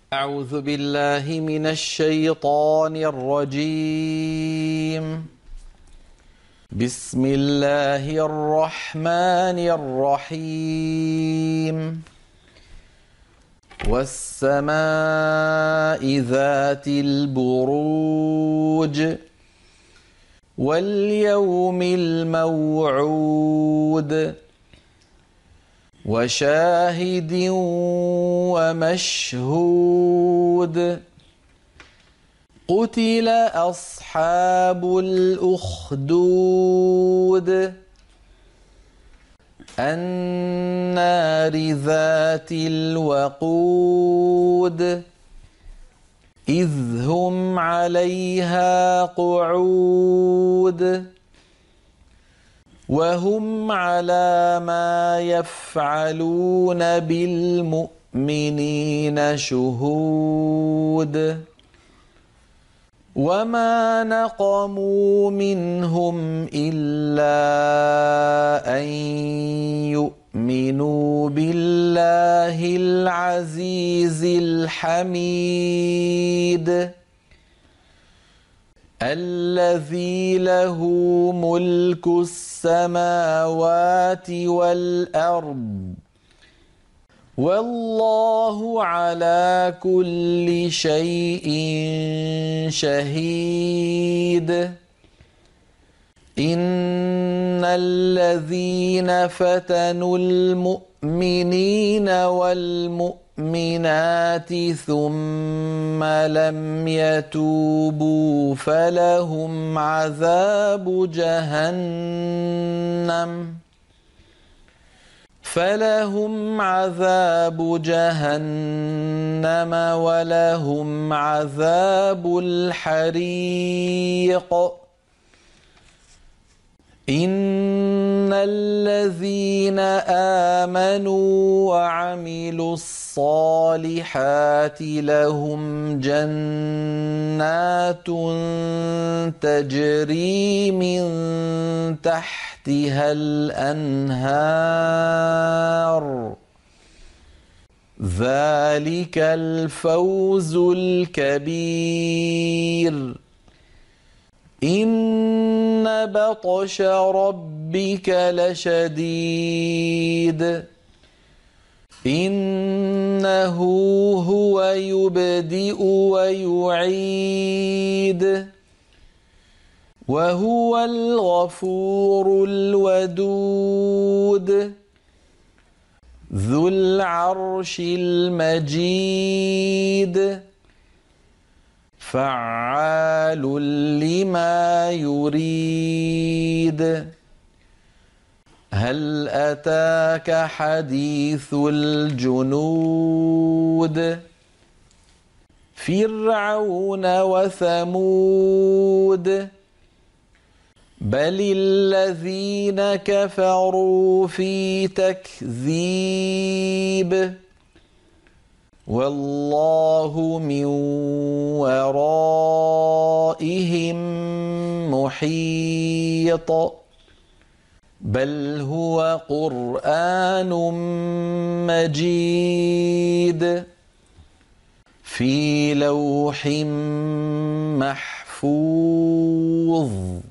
أعوذ بالله من الشيطان الرجيم. بسم الله الرحمن الرحيم. والسماء ذات البروج واليوم الموعود وشاهد ومشهود. قتل أصحاب الأخدود النار ذات الوقود إذ هم عليها قعود وهم على ما يفعلون بالمؤمنين شهود. وما نقموا منهم إلا أن يؤمنوا بالله العزيز الحميد الذي له ملك السماوات والأرض والله على كل شيء شهيد. إن الذين فتنوا المؤمنين والمؤمنات ثم لم يتوبوا فلهم عذاب جهنم ولهم عذاب الحريق. إن الذين آمنوا وعملوا الصالحات لهم جنات تجري من تحتها الأنهار ذلك الفوز الكبير. إن بطش ربك لشديد إنه هو يبدئ ويعيد وهو الغفور الودود ذو العرش المجيد فعال لما يريد. هل أتاك حديث الجنود فرعون وثمود بل الذين كفروا في تكذيب والله من ورائهم محيط بل هو قرآن مجيد في لوح محفوظ